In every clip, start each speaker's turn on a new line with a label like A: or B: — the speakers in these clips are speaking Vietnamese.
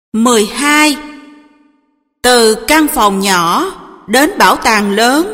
A: 12. Từ căn phòng nhỏ đến bảo tàng lớn.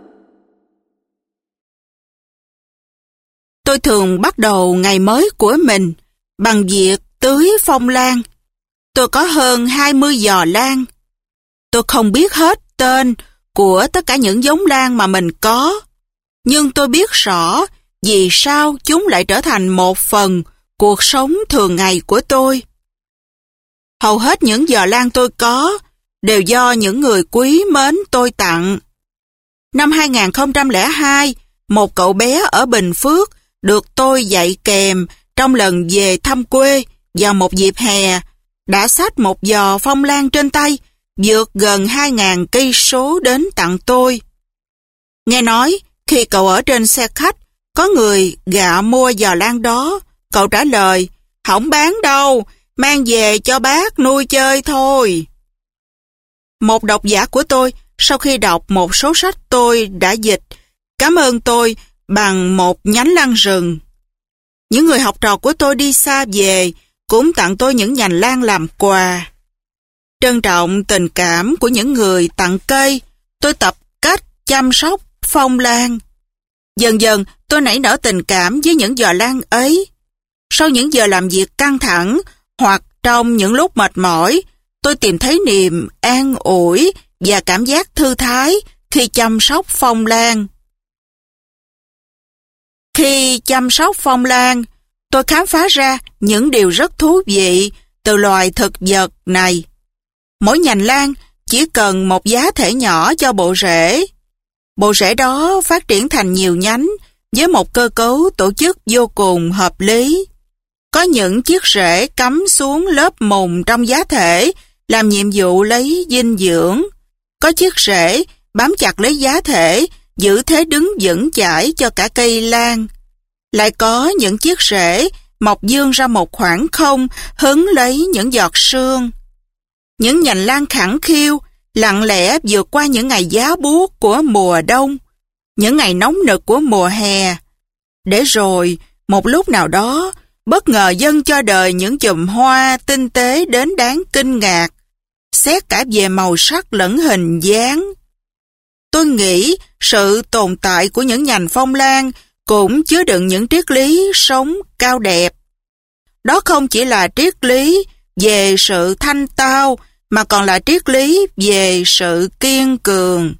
A: Tôi thường bắt đầu ngày mới của mình bằng việc tưới phong lan. Tôi có hơn 20 giò lan. Tôi không biết hết tên của tất cả những giống lan mà mình có, nhưng tôi biết rõ vì sao chúng lại trở thành một phần cuộc sống thường ngày của tôi. Hầu hết những giò lan tôi có đều do những người quý mến tôi tặng. Năm 2002, một cậu bé ở Bình Phước được tôi dạy kèm trong lần về thăm quê vào một dịp hè, đã xách một giò phong lan trên tay, vượt gần 2.000 cây số đến tặng tôi. Nghe nói, khi cậu ở trên xe khách, có người gạ mua giò lan đó, cậu trả lời, "Không bán đâu, mang về cho bác nuôi chơi thôi." Một độc giả của tôi, sau khi đọc một số sách tôi đã dịch, cảm ơn tôi bằng một nhánh lan rừng. Những người học trò của tôi đi xa về cũng tặng tôi những nhành lan làm quà. Trân trọng tình cảm của những người tặng cây, tôi tập cách chăm sóc phong lan. Dần dần tôi nảy nở tình cảm với những giò lan ấy. Sau những giờ làm việc căng thẳng hoặc trong những lúc mệt mỏi, tôi tìm thấy niềm an ủi và cảm giác thư thái khi chăm sóc phong lan. Khi chăm sóc phong lan, tôi khám phá ra những điều rất thú vị từ loài thực vật này. Mỗi nhành lan chỉ cần một giá thể nhỏ cho bộ rễ. Bộ rễ đó phát triển thành nhiều nhánh với một cơ cấu tổ chức vô cùng hợp lý. Có những chiếc rễ cắm xuống lớp mùng trong giá thể làm nhiệm vụ lấy dinh dưỡng. Có chiếc rễ bám chặt lấy giá thể, giữ thế đứng vững chãi cho cả cây lan. Lại có những chiếc rễ mọc vươn ra một khoảng không, hứng lấy những giọt sương. Những nhành lan khẳng khiu, lặng lẽ vượt qua những ngày giá buốt của mùa đông, những ngày nóng nực của mùa hè. Để rồi, một lúc nào đó, bất ngờ dâng cho đời những chùm hoa tinh tế đến đáng kinh ngạc, xét cả về màu sắc lẫn hình dáng. Tôi nghĩ sự tồn tại của những nhành phong lan cũng chứa đựng những triết lý sống cao đẹp. Đó không chỉ là triết lý về sự thanh tao, mà còn là triết lý về sự kiên cường.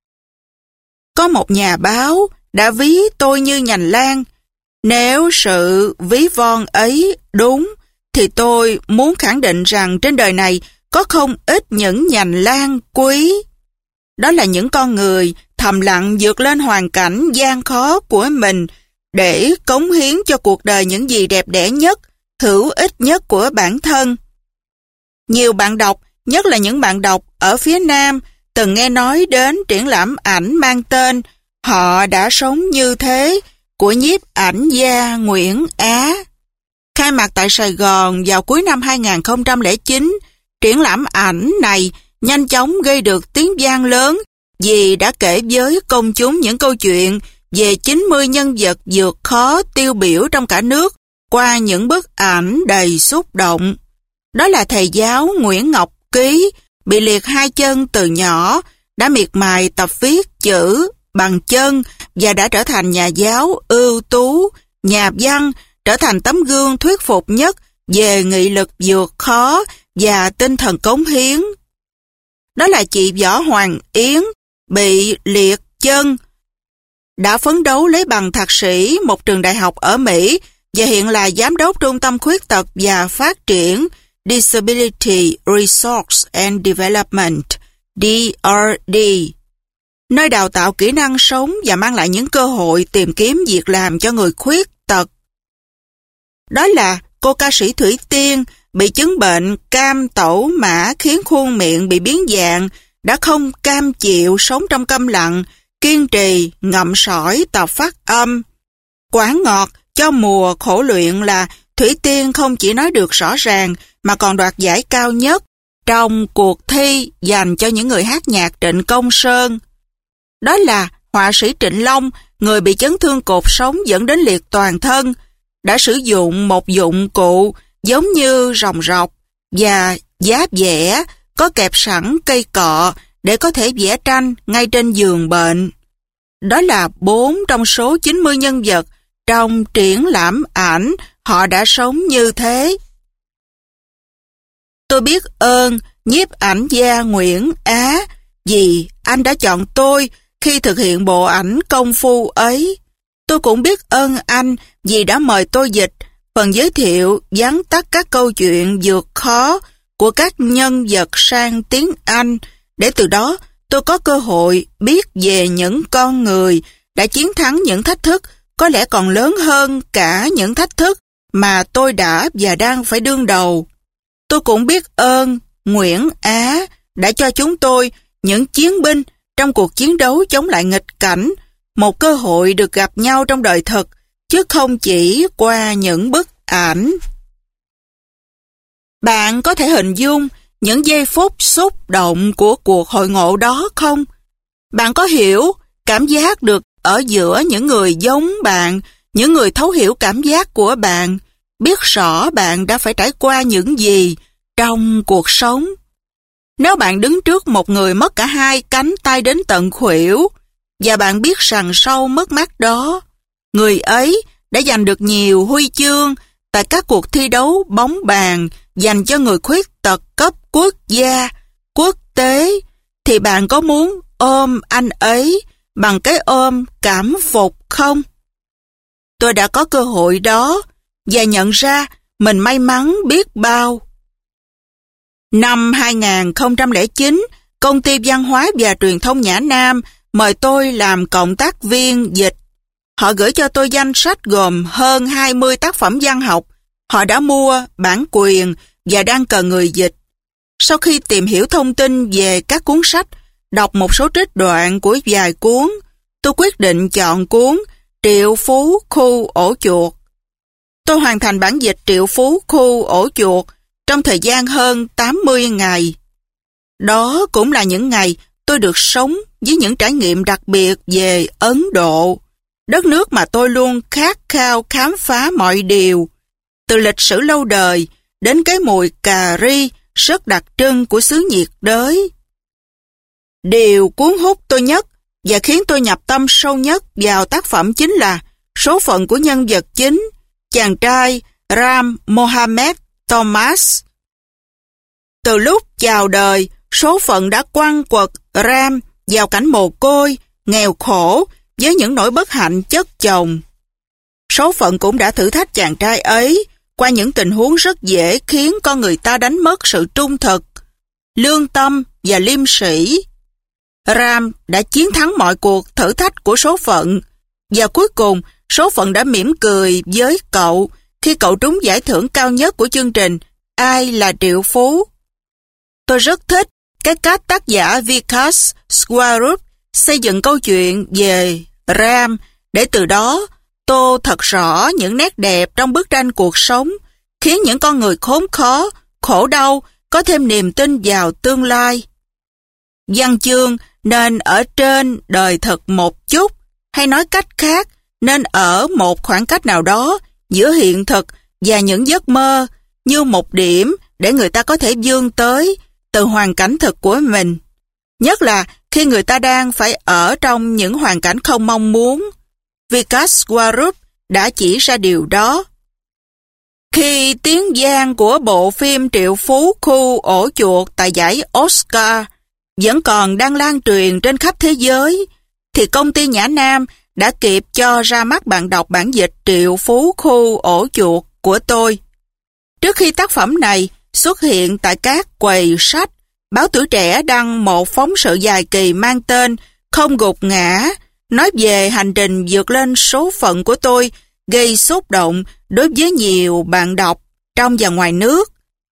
A: Có một nhà báo đã ví tôi như nhành lan. Nếu sự ví von ấy đúng, thì tôi muốn khẳng định rằng trên đời này có không ít những nhành lan quý. Đó là những con người thầm lặng vượt lên hoàn cảnh gian khó của mình để cống hiến cho cuộc đời những gì đẹp đẽ nhất, hữu ích nhất của bản thân. Nhiều bạn đọc, nhất là những bạn đọc ở phía Nam, từng nghe nói đến triển lãm ảnh mang tên "Họ đã sống như thế" của nhiếp ảnh gia Nguyễn Á. Khai mạc tại Sài Gòn vào cuối năm 2009, triển lãm ảnh này nhanh chóng gây được tiếng vang lớn vì đã kể với công chúng những câu chuyện về 90 nhân vật vượt khó tiêu biểu trong cả nước qua những bức ảnh đầy xúc động. Đó là thầy giáo Nguyễn Ngọc Ký, bị liệt hai chân từ nhỏ, đã miệt mài tập viết chữ bằng chân và đã trở thành nhà giáo ưu tú, nhà văn, trở thành tấm gương thuyết phục nhất về nghị lực vượt khó và tinh thần cống hiến. Đó là chị Võ Hoàng Yến, bị liệt chân, đã phấn đấu lấy bằng thạc sĩ một trường đại học ở Mỹ và hiện là giám đốc Trung tâm Khuyết tật và Phát triển Disability Resource and Development, DRD, nơi đào tạo kỹ năng sống và mang lại những cơ hội tìm kiếm việc làm cho người khuyết tật. Đó là cô ca sĩ Thủy Tiên, bị chứng bệnh cam tẩu mã khiến khuôn miệng bị biến dạng, đã không cam chịu sống trong câm lặng, kiên trì ngậm sỏi tập phát âm. Quả ngọt cho mùa khổ luyện là Thủy Tiên không chỉ nói được rõ ràng mà còn đoạt giải cao nhất trong cuộc thi dành cho những người hát nhạc Trịnh Công Sơn. Đó là họa sĩ Trịnh Long, người bị chấn thương cột sống dẫn đến liệt toàn thân, đã sử dụng một dụng cụ giống như ròng rọc và giá vẽ, có kẹp sẵn cây cọ để có thể vẽ tranh ngay trên giường bệnh. Đó là 4 trong số 90 nhân vật trong triển lãm ảnh họ đã sống như thế. Tôi biết ơn nhiếp ảnh gia Nguyễn Á vì anh đã chọn tôi khi thực hiện bộ ảnh công phu ấy. Tôi cũng biết ơn anh vì đã mời tôi dịch phần giới thiệu vắn tắt các câu chuyện vượt khó của các nhân vật sang tiếng Anh, để từ đó tôi có cơ hội biết về những con người đã chiến thắng những thách thức có lẽ còn lớn hơn cả những thách thức mà tôi đã và đang phải đương đầu. Tôi cũng biết ơn Nguyễn Á đã cho chúng tôi, những chiến binh trong cuộc chiến đấu chống lại nghịch cảnh, một cơ hội được gặp nhau trong đời thực, chứ không chỉ qua những bức ảnh. Bạn có thể hình dung những giây phút xúc động của cuộc hội ngộ đó không? Bạn có hiểu cảm giác được ở giữa những người giống bạn, những người thấu hiểu cảm giác của bạn, biết rõ bạn đã phải trải qua những gì trong cuộc sống? Nếu bạn đứng trước một người mất cả 2 cánh tay đến tận khuỷu, và bạn biết rằng sau mất mát đó, người ấy đã giành được nhiều huy chương tại các cuộc thi đấu bóng bàn dành cho người khuyết tật cấp quốc gia, quốc tế, thì bạn có muốn ôm anh ấy bằng cái ôm cảm phục không? Tôi đã có cơ hội đó và nhận ra mình may mắn biết bao. Năm 2009, Công ty Văn hóa và Truyền thông Nhã Nam mời tôi làm cộng tác viên dịch. Họ gửi cho tôi danh sách gồm hơn 20 tác phẩm văn học. Họ đã mua bản quyền và đang cần người dịch. Sau khi tìm hiểu thông tin về các cuốn sách, đọc một số trích đoạn của vài cuốn, tôi quyết định chọn cuốn Triệu Phú Khu Ổ Chuột. Tôi hoàn thành bản dịch Triệu Phú Khu Ổ Chuột trong thời gian hơn 80 ngày. Đó cũng là những ngày tôi được sống với những trải nghiệm đặc biệt về Ấn Độ, đất nước mà tôi luôn khát khao khám phá mọi điều, từ lịch sử lâu đời đến cái mùi cà ri rất đặc trưng của xứ nhiệt đới. Điều cuốn hút tôi nhất và khiến tôi nhập tâm sâu nhất vào tác phẩm chính là số phận của nhân vật chính, chàng trai Ram Mohammed Thomas. Từ lúc chào đời, số phận đã quăng quật Ram vào cảnh mồ côi, nghèo khổ với những nỗi bất hạnh chất chồng. Số phận cũng đã thử thách chàng trai ấy qua những tình huống rất dễ khiến con người ta đánh mất sự trung thực, lương tâm và liêm sĩ. Ram đã chiến thắng mọi cuộc thử thách của số phận, và cuối cùng số phận đã mỉm cười với cậu khi cậu trúng giải thưởng cao nhất của chương trình Ai là Triệu Phú. Tôi rất thích cái cách tác giả Vikas Swarup xây dựng câu chuyện về Ram, để từ đó tô thật rõ những nét đẹp trong bức tranh cuộc sống, khiến những con người khốn khó, khổ đau có thêm niềm tin vào tương lai. Văn chương nên ở trên đời thực một chút, hay nói cách khác, nên ở một khoảng cách nào đó giữa hiện thực và những giấc mơ, như một điểm để người ta có thể vươn tới từ hoàn cảnh thực của mình. Nhất là khi người ta đang phải ở trong những hoàn cảnh không mong muốn. Vikas Swarup đã chỉ ra điều đó. Khi tiếng vang của bộ phim Triệu Phú Khu Ổ Chuột tại giải Oscar vẫn còn đang lan truyền trên khắp thế giới, thì công ty Nhã Nam đã kịp cho ra mắt bạn đọc bản dịch Triệu Phú Khu Ổ Chuột của tôi. Trước khi tác phẩm này xuất hiện tại các quầy sách, báo Tuổi Trẻ đăng một phóng sự dài kỳ mang tên Không gục ngã, nói về hành trình vượt lên số phận của tôi, gây xúc động đối với nhiều bạn đọc trong và ngoài nước.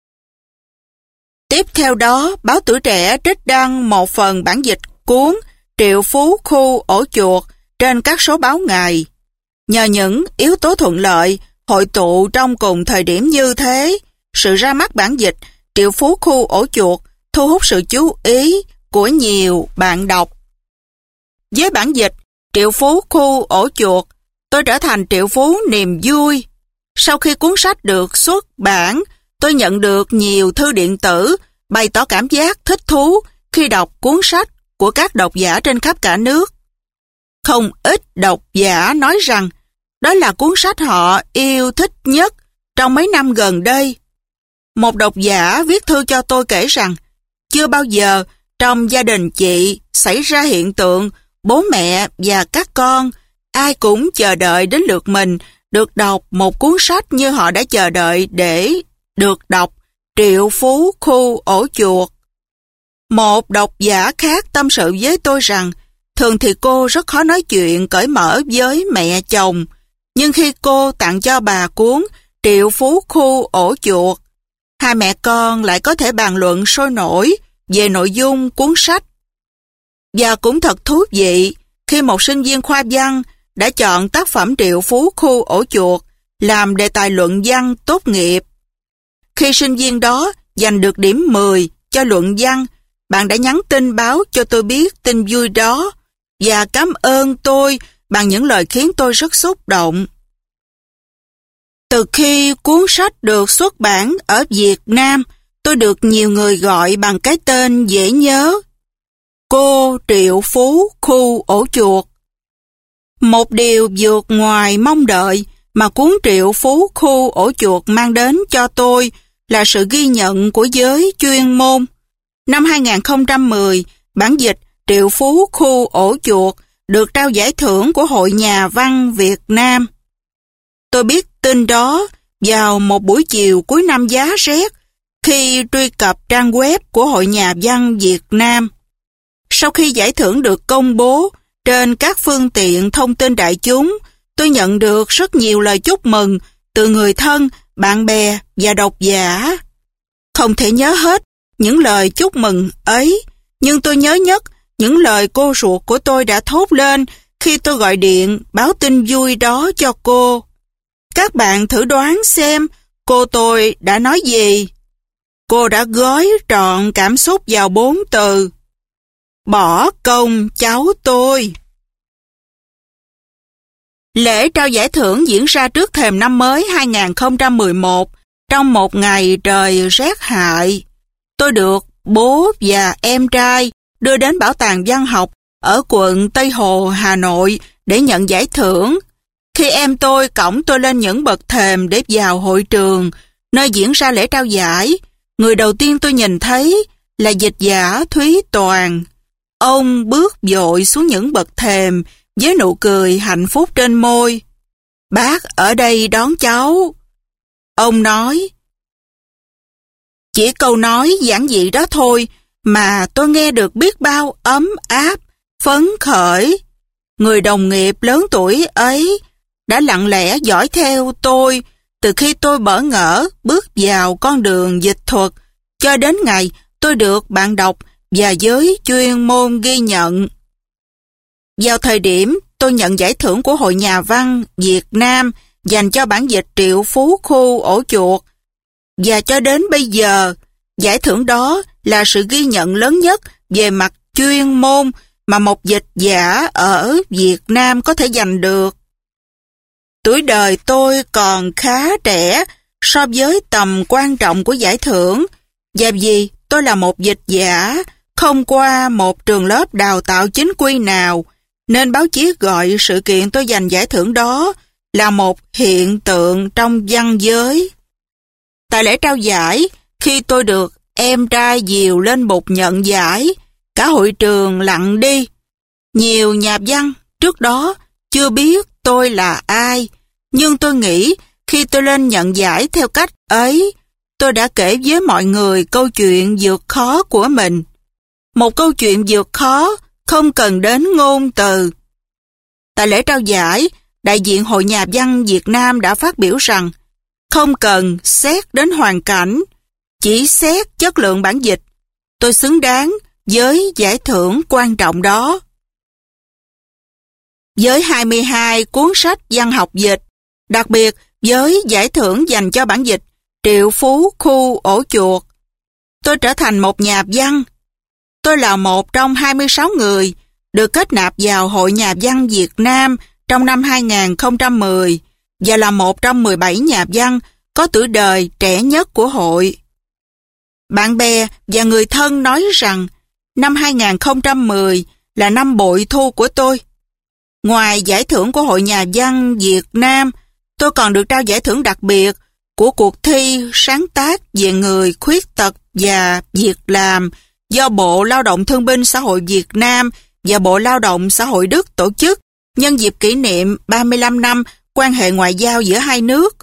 A: Tiếp theo đó, báo Tuổi Trẻ trích đăng một phần bản dịch cuốn Triệu Phú Khu Ổ Chuột trên các số báo ngày. Nhờ những yếu tố thuận lợi hội tụ trong cùng thời điểm như thế, sự ra mắt bản dịch Triệu Phú Khu Ổ Chuột thu hút sự chú ý của nhiều bạn đọc. Với bản dịch Triệu Phú Khu Ổ Chuột, tôi trở thành triệu phú niềm vui. Sau khi cuốn sách được xuất bản, tôi nhận được nhiều thư điện tử bày tỏ cảm giác thích thú khi đọc cuốn sách của các độc giả trên khắp cả nước. Không ít độc giả nói rằng đó là cuốn sách họ yêu thích nhất trong mấy năm gần đây. Một độc giả viết thư cho tôi kể rằng chưa bao giờ trong gia đình chị xảy ra hiện tượng bố mẹ và các con ai cũng chờ đợi đến lượt mình được đọc một cuốn sách như họ đã chờ đợi để được đọc Triệu Phú Khu Ổ Chuột. Một độc giả khác tâm sự với tôi rằng thường thì cô rất khó nói chuyện cởi mở với mẹ chồng, nhưng khi cô tặng cho bà cuốn Triệu Phú Khu Ổ Chuột, hai mẹ con lại có thể bàn luận sôi nổi về nội dung cuốn sách. Và cũng thật thú vị khi một sinh viên khoa văn đã chọn tác phẩm Triệu Phú Khu Ổ Chuột làm đề tài luận văn tốt nghiệp. Khi sinh viên đó giành được điểm 10 cho luận văn, bạn đã nhắn tin báo cho tôi biết tin vui đó và cảm ơn tôi bằng những lời khiến tôi rất xúc động. Từ khi cuốn sách được xuất bản ở Việt Nam, tôi được nhiều người gọi bằng cái tên dễ nhớ: Cô Triệu Phú Khu Ổ Chuột. Một điều vượt ngoài mong đợi mà cuốn Triệu Phú Khu Ổ Chuột mang đến cho tôi là sự ghi nhận của giới chuyên môn. Năm 2010, bản dịch Triệu Phú Khu Ổ Chuột được trao giải thưởng của Hội Nhà văn Việt Nam. Tôi biết tin đó vào một buổi chiều cuối năm giá rét khi truy cập trang web của Hội Nhà văn Việt Nam. Sau khi giải thưởng được công bố trên các phương tiện thông tin đại chúng, tôi nhận được rất nhiều lời chúc mừng từ người thân, bạn bè và độc giả. Không thể nhớ hết những lời chúc mừng ấy, nhưng tôi nhớ nhất những lời cô ruột của tôi đã thốt lên khi tôi gọi điện báo tin vui đó cho cô. Các bạn thử đoán xem cô tôi đã nói gì. Cô đã gói trọn cảm xúc vào 4 từ: bỏ công cháu tôi. Lễ trao giải thưởng diễn ra trước thềm năm mới 2011 trong một ngày trời rét hại. Tôi được bố và em trai đưa đến Bảo tàng Văn học ở quận Tây Hồ, Hà Nội để nhận giải thưởng. Khi em tôi cõng tôi lên những bậc thềm để vào hội trường, nơi diễn ra lễ trao giải, người đầu tiên tôi nhìn thấy là dịch giả Thúy Toàn. Ông bước vội xuống những bậc thềm với nụ cười hạnh phúc trên môi. Bác ở đây đón cháu. Ông nói. Chỉ câu nói giản dị đó thôi mà tôi nghe được biết bao ấm áp, phấn khởi. Người đồng nghiệp lớn tuổi ấy đã lặng lẽ dõi theo tôi từ khi tôi bỡ ngỡ bước vào con đường dịch thuật cho đến ngày tôi được bạn đọc và giới chuyên môn ghi nhận. Vào thời điểm tôi nhận giải thưởng của Hội Nhà văn Việt Nam dành cho bản dịch Triệu Phú Khu Ổ Chuột, và cho đến bây giờ, giải thưởng đó là sự ghi nhận lớn nhất về mặt chuyên môn mà một dịch giả ở Việt Nam có thể giành được. Tuổi đời tôi còn khá trẻ so với tầm quan trọng của giải thưởng, và vì tôi là một dịch giả không qua một trường lớp đào tạo chính quy nào, nên báo chí gọi sự kiện tôi giành giải thưởng đó là một hiện tượng trong văn giới. Tại lễ trao giải, khi tôi được em trai dìu lên bục nhận giải, cả hội trường lặng đi. Nhiều nhà văn trước đó chưa biết tôi là ai, nhưng tôi nghĩ khi tôi lên nhận giải theo cách ấy, tôi đã kể với mọi người câu chuyện vượt khó của mình. Một câu chuyện vượt khó không cần đến ngôn từ. Tại lễ trao giải, đại diện Hội Nhà văn Việt Nam đã phát biểu rằng không cần xét đến hoàn cảnh, chỉ xét chất lượng bản dịch. Tôi xứng đáng với giải thưởng quan trọng đó. Với 22 cuốn sách văn học dịch, đặc biệt với giải thưởng dành cho bản dịch Triệu Phú Khu Ổ Chuột, tôi trở thành một nhà văn. Tôi là một trong 26 người được kết nạp vào Hội Nhà văn Việt Nam trong năm 2010 và là một trong 17 nhà văn có tuổi đời trẻ nhất của hội. Bạn bè và người thân nói rằng năm 2010 là năm bội thu của tôi. Ngoài giải thưởng của Hội Nhà văn Việt Nam, tôi còn được trao giải thưởng đặc biệt của cuộc thi sáng tác về người khuyết tật và việc làm do Bộ Lao động Thương binh Xã hội Việt Nam và Bộ Lao động Xã hội Đức tổ chức nhân dịp kỷ niệm 35 năm quan hệ ngoại giao giữa hai nước.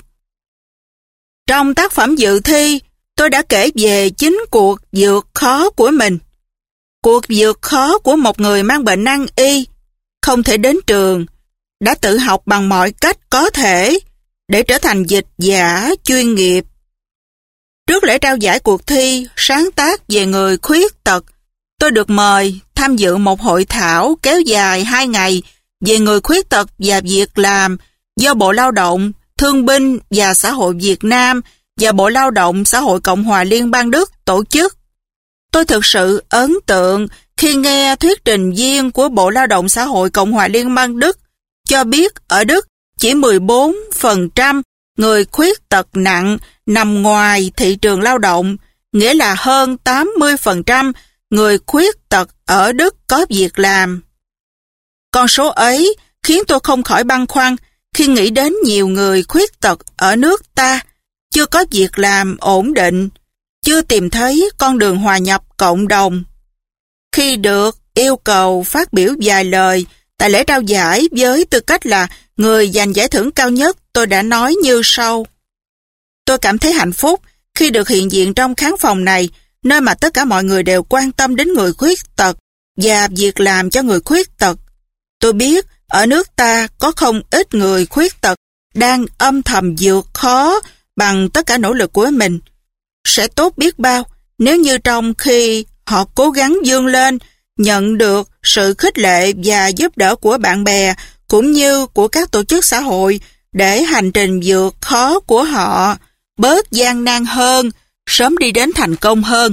A: Trong tác phẩm dự thi, tôi đã kể về chính cuộc vượt khó của mình. Cuộc vượt khó của một người mang bệnh nan y, không thể đến trường, đã tự học bằng mọi cách có thể để trở thành dịch giả chuyên nghiệp. Trước lễ trao giải cuộc thi sáng tác về người khuyết tật, tôi được mời tham dự một hội thảo kéo dài 2 ngày về người khuyết tật và việc làm do Bộ Lao động, Thương binh và Xã hội Việt Nam và Bộ Lao động Xã hội Cộng hòa Liên bang Đức tổ chức. Tôi thực sự ấn tượng khi nghe thuyết trình viên của Bộ Lao động Xã hội Cộng hòa Liên bang Đức cho biết ở Đức chỉ 14% người khuyết tật nặng nằm ngoài thị trường lao động, nghĩa là hơn 80% người khuyết tật ở Đức có việc làm. Con số ấy khiến tôi không khỏi băn khoăn khi nghĩ đến nhiều người khuyết tật ở nước ta chưa có việc làm ổn định, chưa tìm thấy con đường hòa nhập cộng đồng. Khi được yêu cầu phát biểu vài lời tại lễ trao giải với tư cách là người giành giải thưởng cao nhất, tôi đã nói như sau. Tôi cảm thấy hạnh phúc khi được hiện diện trong khán phòng này, nơi mà tất cả mọi người đều quan tâm đến người khuyết tật và việc làm cho người khuyết tật. Tôi biết ở nước ta có không ít người khuyết tật đang âm thầm vượt khó bằng tất cả nỗ lực của mình. Sẽ tốt biết bao nếu như trong khi họ cố gắng vươn lên, nhận được sự khích lệ và giúp đỡ của bạn bè cũng như của các tổ chức xã hội để hành trình vượt khó của họ bớt gian nan hơn, sớm đi đến thành công hơn.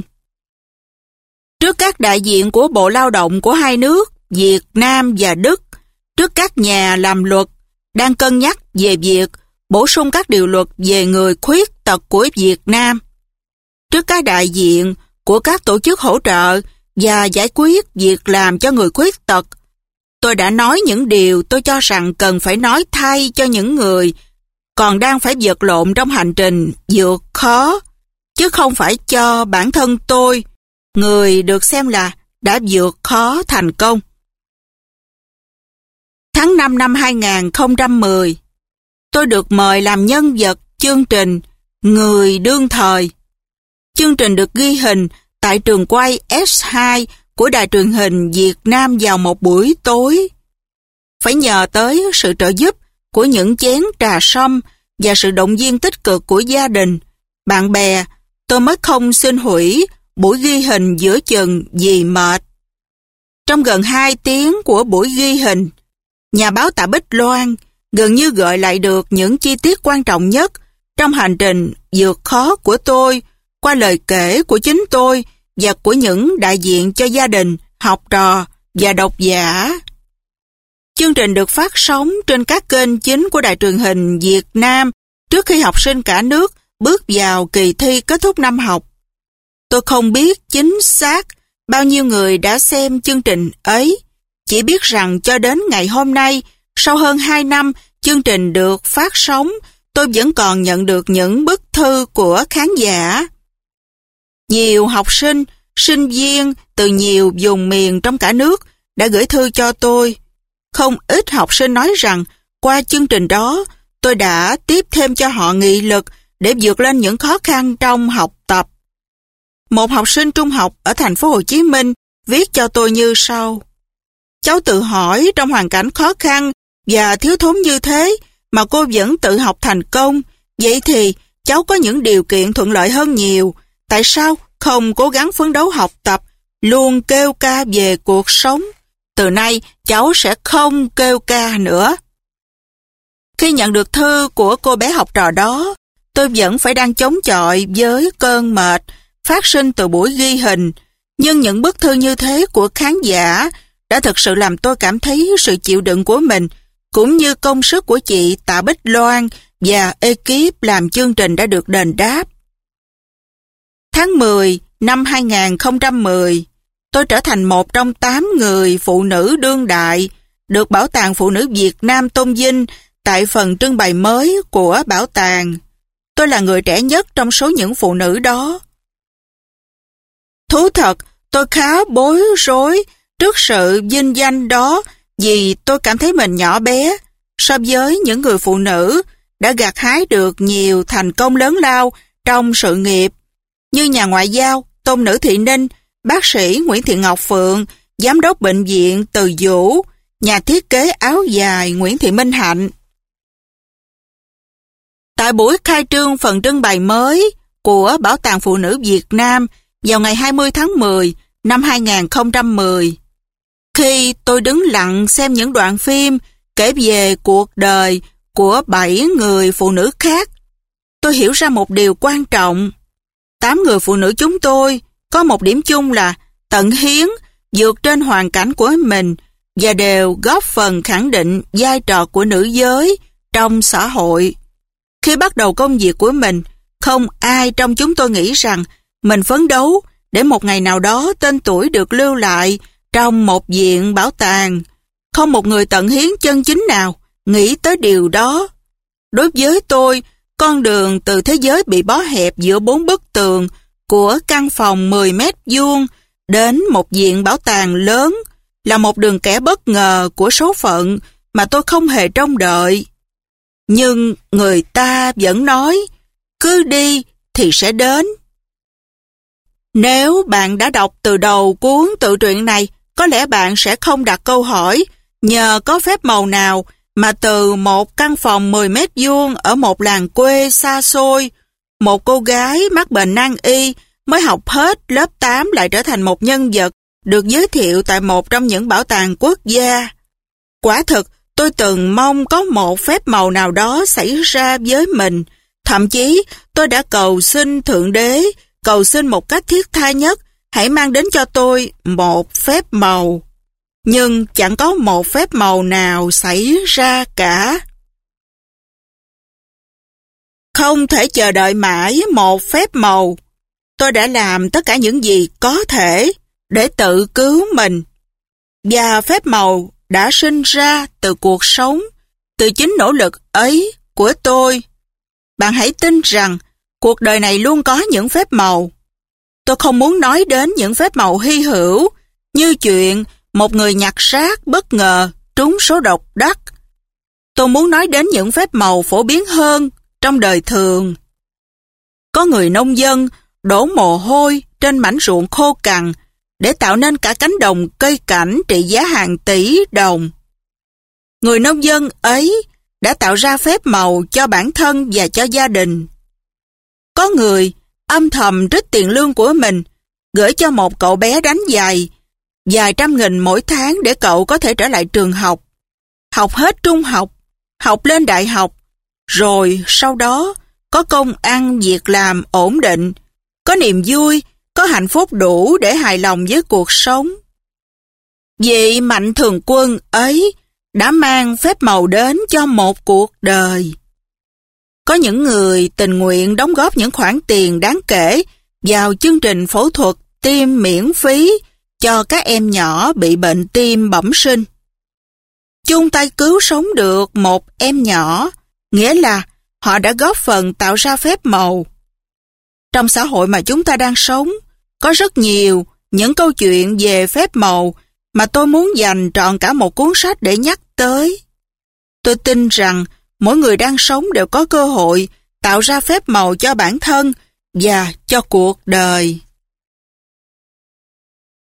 A: Trước các đại diện của Bộ Lao động của hai nước Việt Nam và Đức, trước các nhà làm luật đang cân nhắc về việc bổ sung các điều luật về người khuyết tật của Việt Nam, trước các đại diện của các tổ chức hỗ trợ và giải quyết việc làm cho người khuyết tật, tôi đã nói những điều tôi cho rằng cần phải nói thay cho những người còn đang phải vật lộn trong hành trình vượt khó, chứ không phải cho bản thân tôi, người được xem là đã vượt khó thành công. Tháng 5 năm 2010, tôi được mời làm nhân vật chương trình Người đương thời. Chương trình được ghi hình tại trường quay S2 của Đài truyền hình Việt Nam vào một buổi tối. Phải nhờ tới sự trợ giúp của những chén trà sâm và sự động viên tích cực của gia đình, bạn bè, tôi mới không xin hủy buổi ghi hình giữa chừng vì mệt. Trong gần 2 tiếng của buổi ghi hình, nhà báo Tạ Bích Loan gần như gợi lại được những chi tiết quan trọng nhất trong hành trình vượt khó của tôi qua lời kể của chính tôi và của những đại diện cho gia đình, học trò và độc giả. Chương trình được phát sóng trên các kênh chính của Đài truyền hình Việt Nam trước khi học sinh cả nước bước vào kỳ thi kết thúc năm học. Tôi không biết chính xác bao nhiêu người đã xem chương trình ấy, chỉ biết rằng cho đến ngày hôm nay, sau hơn 2 năm chương trình được phát sóng, tôi vẫn còn nhận được những bức thư của khán giả. Nhiều học sinh, sinh viên từ nhiều vùng miền trong cả nước đã gửi thư cho tôi. Không ít học sinh nói rằng qua chương trình đó, tôi đã tiếp thêm cho họ nghị lực để vượt lên những khó khăn trong học tập. Một học sinh trung học ở thành phố Hồ Chí Minh viết cho tôi như sau. Cháu tự hỏi trong hoàn cảnh khó khăn và thiếu thốn như thế mà cô vẫn tự học thành công. Vậy thì cháu có những điều kiện thuận lợi hơn nhiều. Tại sao không cố gắng phấn đấu học tập, luôn kêu ca về cuộc sống? Từ nay cháu sẽ không kêu ca nữa. Khi nhận được thư của cô bé học trò đó, tôi vẫn phải đang chống chọi với cơn mệt phát sinh từ buổi ghi hình. Nhưng những bức thư như thế của khán giả đã thực sự làm tôi cảm thấy sự chịu đựng của mình, cũng như công sức của chị Tạ Bích Loan và ekip làm chương trình đã được đền đáp. Tháng 10 năm 2010, tôi trở thành một trong 8 người phụ nữ đương đại được Bảo tàng Phụ nữ Việt Nam tôn vinh tại phần trưng bày mới của bảo tàng. Tôi là người trẻ nhất trong số những phụ nữ đó. Thú thật, tôi khá bối rối trước sự vinh danh đó vì tôi cảm thấy mình nhỏ bé so với những người phụ nữ đã gặt hái được nhiều thành công lớn lao trong sự nghiệp, như nhà ngoại giao Tôn Nữ Thị Ninh, bác sĩ Nguyễn Thị Ngọc Phượng, giám đốc bệnh viện Từ Dũ, nhà thiết kế áo dài Nguyễn Thị Minh Hạnh. Tại buổi khai trương phần trưng bày mới của Bảo tàng Phụ nữ Việt Nam vào ngày 20 tháng 10 năm 2010, khi tôi đứng lặng xem những đoạn phim kể về cuộc đời của 7 người phụ nữ khác, tôi hiểu ra một điều quan trọng. 8 người phụ nữ chúng tôi có một điểm chung là tận hiến vượt trên hoàn cảnh của mình và đều góp phần khẳng định vai trò của nữ giới trong xã hội. Khi bắt đầu công việc của mình, không ai trong chúng tôi nghĩ rằng mình phấn đấu để một ngày nào đó tên tuổi được lưu lại trong một viện bảo tàng. Không một người tận hiến chân chính nào nghĩ tới điều đó. Đối với tôi, con đường từ thế giới bị bó hẹp giữa 4 bức tường của căn phòng 10 mét vuông đến một viện bảo tàng lớn là một đường kẻ bất ngờ của số phận mà tôi không hề trông đợi. Nhưng người ta vẫn nói, cứ đi thì sẽ đến. Nếu bạn đã đọc từ đầu cuốn tự truyện này, có lẽ bạn sẽ không đặt câu hỏi nhờ có phép màu nào mà từ một căn phòng 10 mét vuông ở một làng quê xa xôi, một cô gái mắc bệnh nan y mới học hết lớp 8 lại trở thành một nhân vật được giới thiệu tại một trong những bảo tàng quốc gia. Quả thực, tôi từng mong có một phép màu nào đó xảy ra với mình. Thậm chí, tôi đã cầu xin Thượng Đế, cầu xin một cách thiết tha nhất, hãy mang đến cho tôi một phép màu. Nhưng chẳng có một phép màu nào xảy ra cả. Không thể chờ đợi mãi một phép màu. Tôi đã làm tất cả những gì có thể để tự cứu mình. Và phép màu đã sinh ra từ cuộc sống, từ chính nỗ lực ấy của tôi. Bạn hãy tin rằng cuộc đời này luôn có những phép màu. Tôi không muốn nói đến những phép màu hy hữu như chuyện một người nhặt rác bất ngờ trúng số độc đắc. Tôi muốn nói đến những phép màu phổ biến hơn trong đời thường. Có người nông dân đổ mồ hôi trên mảnh ruộng khô cằn để tạo nên cả cánh đồng cây cảnh trị giá hàng tỷ đồng. Người nông dân ấy đã tạo ra phép màu cho bản thân và cho gia đình. Có người âm thầm trích tiền lương của mình gửi cho một cậu bé đánh giày vài trăm nghìn mỗi tháng để cậu có thể trở lại trường học, học hết trung học, học lên đại học, rồi sau đó có công ăn việc làm ổn định, có niềm vui, có hạnh phúc đủ để hài lòng với cuộc sống. Vị mạnh thường quân ấy đã mang phép màu đến cho một cuộc đời. Có những người tình nguyện đóng góp những khoản tiền đáng kể vào chương trình phẫu thuật tim miễn phí cho các em nhỏ bị bệnh tim bẩm sinh. Chung tay cứu sống được một em nhỏ, nghĩa là họ đã góp phần tạo ra phép màu. Trong xã hội mà chúng ta đang sống, có rất nhiều những câu chuyện về phép màu mà tôi muốn dành trọn cả một cuốn sách để nhắc tới. Tôi tin rằng mỗi người đang sống đều có cơ hội tạo ra phép màu cho bản thân và cho cuộc đời.